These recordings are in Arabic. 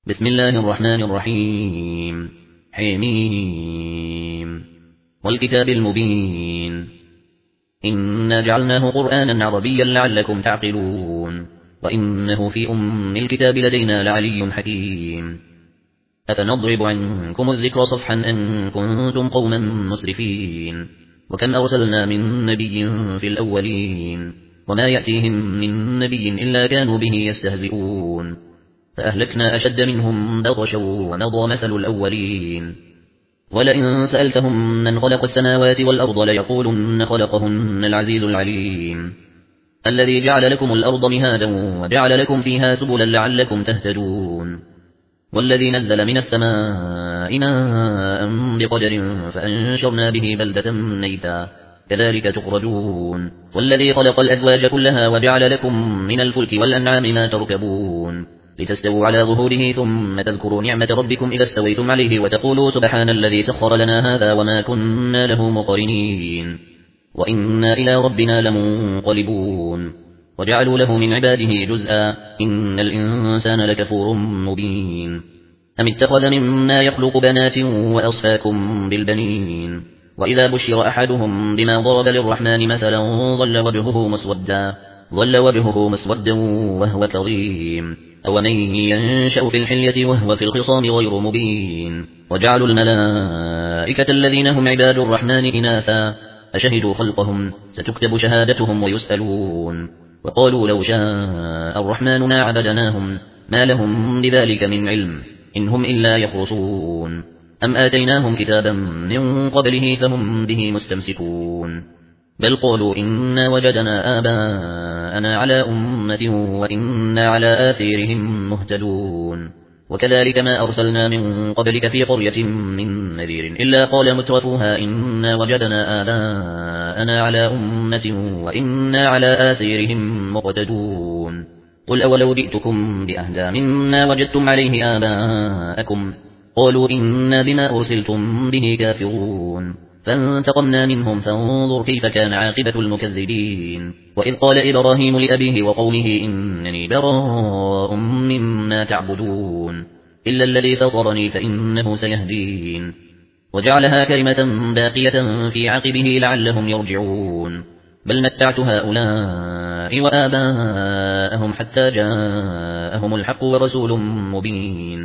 بسم الله الرحمن الرحيم حميم والكتاب المبين إنا جعلناه قرآنا عربيا لعلكم تعقلون وإنه في الكتاب لدينا لعلي حكيم أفنضرب عنكم الذكر صفحا أن كنتم قوما مسرفين وكم أرسلنا من نبي في الأولين وما يأتيهم من نبي إلا كانوا به يستهزئون فأهلكنا أشد منهم بطشا ومضى مثل الأولين ولئن سألتهم من خلق السماوات والأرض ليقولن خلقهن العزيز العليم الذي جعل لكم الأرض مهادا وجعل لكم فيها سبلا لعلكم تهتدون والذي نزل من السماء ماء بقدر فأنشرنا به بلدة ميتا كذلك تخرجون والذي خلق الأزواج كلها وجعل لكم من الفلك والأنعام ما تركبون لتستووا على ظهوره ثم تذكروا نعمة ربكم إذا استويتم عليه وتقولوا سبحان الذي سخر لنا هذا وما كنا له مقرنين وإنا إلى ربنا لمنقلبون وجعلوا له من عباده جزءا إن الإنسان لكفور مبين أم اتخذ مما يخلق بنات وأصفاكم بالبنين وإذا بشر أحدهم بما ضرب للرحمن مثلا ظل وجهه مسودا وهو كظيم أومن ينشأ في الحلية وهو في الخصام غير مبين وجعلوا الملائكة الذين هم عباد الرحمن إناثا أشهدوا خلقهم ستكتب شهادتهم ويسألون وقالوا لو شاء الرحمن ما عبدناهم ما لهم بذلك من علم إن هم إلا يخرصون أم آتيناهم كتابا من قبله فهم به مستمسكون بل قالوا إنا وجدنا آباءنا على أمة وإنا على آثارهم مهتدون وكذلك ما أرسلنا من قبلك في قرية من نذير إلا قال مترفوها إنا وجدنا آباءنا على أمة وإنا على آثارهم مقتدون قل أولو جئتكم بأهدى مما وجدتم عليه آباءكم قالوا إنا بما أرسلتم به كافرون فانتقمنا منهم فانظر كيف كان عاقبة المكذبين وإذ قال إبراهيم لأبيه وقومه إنني براء مما تعبدون إلا الذي فطرني فإنه سيهدين وجعلها كلمة باقية في عقبه لعلهم يرجعون بل متعت هؤلاء وآباءهم حتى جاءهم الحق ورسول مبين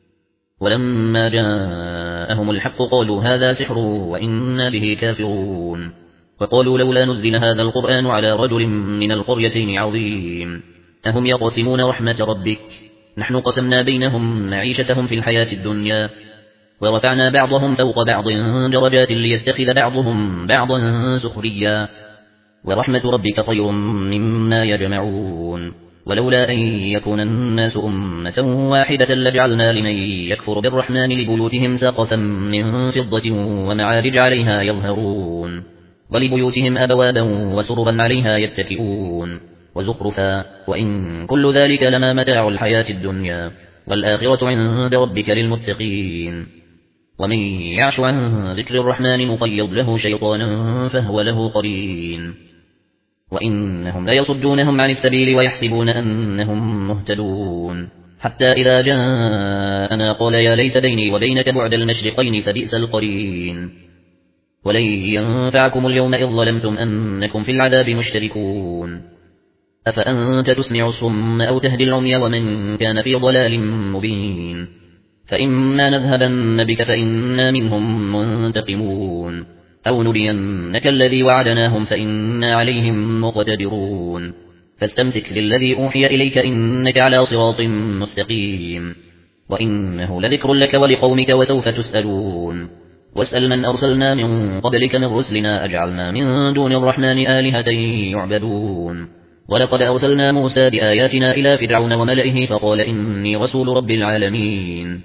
ولما جاءهم الحق قالوا هذا سحر وإنا به كافرون وقالوا لولا نزل هذا القرآن على رجل من القريتين عظيم أهم يقسمون رحمة ربك نحن قسمنا بينهم معيشتهم في الحياة الدنيا ورفعنا بعضهم فوق بعض درجات ليتخذ بعضهم بعضا سخريا ورحمة ربك خير مما يجمعون ولولا أن يكون الناس أمة واحدة لجعلنا لمن يكفر بالرحمن لبيوتهم سقفا من فضة ومعارج عليها يظهرون ولبيوتهم أبوابا وسربا عليها يتكئون وزخرفا وإن كل ذلك لما متاع الحياة الدنيا والآخرة عند ربك للمتقين ومن يعش عن ذكر الرحمن نقيض له شيطانا فهو له قرين وإنهم ليصدونهم عن السبيل ويحسبون أنهم مهتدون حتى إذا جاءنا قال يا ليت بيني وبينك بعد المشرقين فبئس القرين ولن ينفعكم اليوم إذ ظلمتم أنكم في العذاب مشتركون أفأنت تسمع الصم أو تهدي العمي ومن كان في ضلال مبين فإما نذهبن بك فإنا منهم منتقمون أو نرينك الذي وعدناهم فإنا عليهم مقتدرون فاستمسك بالذي أوحي إليك إنك على صراط مستقيم وإنه لذكر لك ولقومك وسوف تسألون واسأل من أرسلنا من قبلك من رسلنا أجعلنا من دون الرحمن آلهة يعبدون ولقد أرسلنا موسى بآياتنا إلى فرعون وملئه فقال إني رسول رب العالمين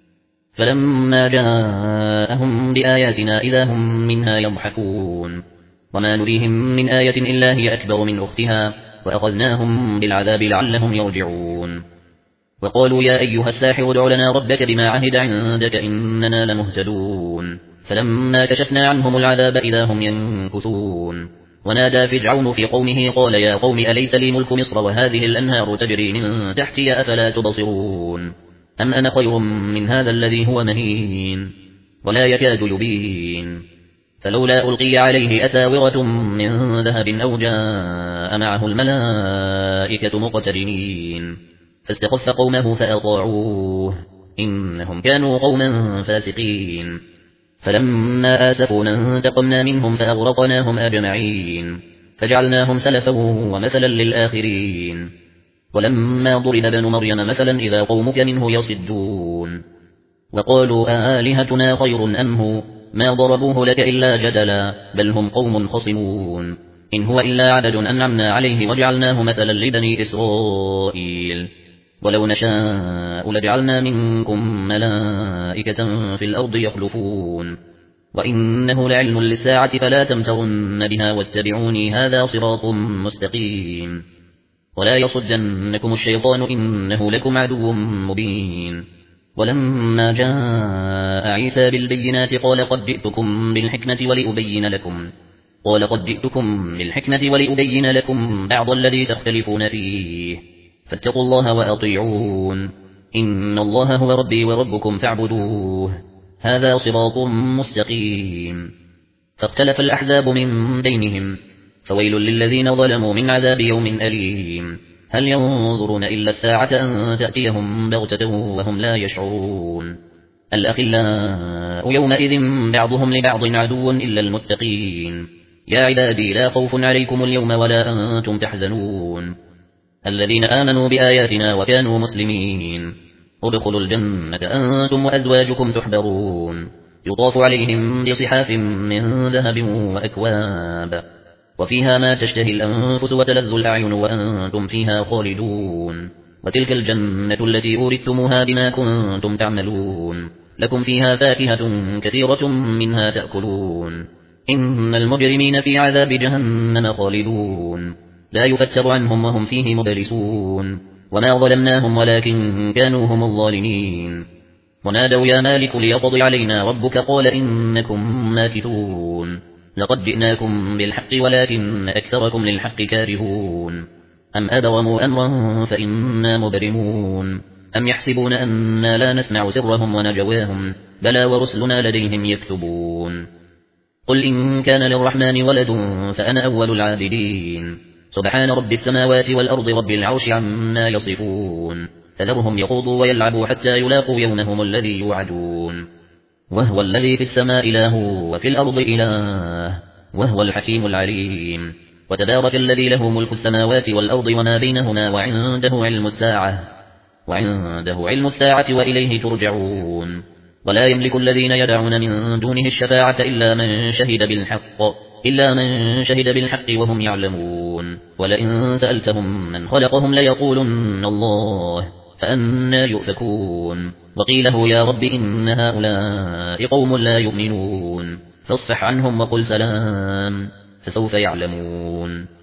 فلما جاءهم بآياتنا إذا هم منها يضحكون وما نريهم من آية إلا هي أكبر من أختها وأخذناهم بالعذاب لعلهم يرجعون وقالوا يا أيها الساحر ادع لنا ربك بما عهد عندك إننا لمهتدون فلما كشفنا عنهم العذاب إذا هم ينكثون ونادى فرعون في قومه قال يا قوم أليس لي ملك مصر وهذه الأنهار تجري من تحتي أفلا تبصرون أم أنا خير من هذا الذي هو مهين ولا يكاد يبين فلولا ألقي عليه أساورة من ذهب أو جاء معه الملائكة مقترنين فاستخف قومه فأطاعوه إنهم كانوا قوما فاسقين فلما آسفونا انتقمنا منهم فأغرقناهم أجمعين فجعلناهم سلفا ومثلا للآخرين ولما ضرب ابن مريم مثلا إذا قومك منه يصدون وقالوا آلهتنا خير أم هو ما ضربوه لك إلا جدلا بل هم قوم خصمون إن هو إلا عبد أنعمنا عليه وجعلناه مثلا لبني إسرائيل ولو نشاء لجعلنا منكم ملائكة في الأرض يخلفون وإنه لعلم للساعة فلا تمترن بها واتبعوني هذا صراط مستقيم ولا يصدنكم الشيطان إنه لكم عدو مبين ولما جاء عيسى بالبينات قال قد جئتكم بالحكمة ولأبين لكم بعض الذي تختلفون فيه فاتقوا الله وأطيعون إن الله هو ربي وربكم فاعبدوه هذا صراط مستقيم فاختلف الأحزاب من بينهم فويل للذين ظلموا من عذاب يوم أليم هل ينظرون إلا الساعة أن تأتيهم بغتة وهم لا يشعرون الأخلاء يومئذ بعضهم لبعض عدو إلا المتقين يا عبادي لا خوف عليكم اليوم ولا أنتم تحزنون الذين آمنوا بآياتنا وكانوا مسلمين ادخلوا الجنة أنتم وأزواجكم تحبرون يطاف عليهم بصحاف من ذهب وأكواب وفيها ما تشتهي الأنفس وتلذ الأعين وأنتم فيها خالدون وتلك الجنة التي أورثتموها بما كنتم تعملون لكم فيها فاكهة كثيرة منها تأكلون إن المجرمين في عذاب جهنم خالدون لا يفتر عنهم وهم فيه مبلسون وما ظلمناهم ولكن كانوا هم الظالمين ونادوا يا مالك ليقضي علينا ربك قال إنكم ماكثون لقد جئناكم بالحق ولكن أكثركم للحق كارهون أم أبرموا أمرا فإنا مبرمون أم يحسبون أننا لا نسمع سرهم ونجواهم بلى ورسلنا لديهم يكتبون قل إن كان للرحمن ولد فأنا أول العابدين سبحان رب السماوات والأرض رب العرش عما يصفون فذرهم يخوضوا ويلعبوا حتى يلاقوا يومهم الذي يوعدون وهو الذي في السماء إله وفي الأرض إله وهو الحكيم العليم وتبارك الذي له ملك السماوات والأرض وما بينهما وعنده علم الساعة وإليه ترجعون ولا يملك الذين يدعون من دونه الشفاعة إلا من شهد بالحق وهم يعلمون ولئن سألتهم من خلقهم ليقولن الله فأنا يؤفكون وقيله يا رب إن هؤلاء قوم لا يؤمنون فاصفح عنهم وقل سلام فسوف يعلمون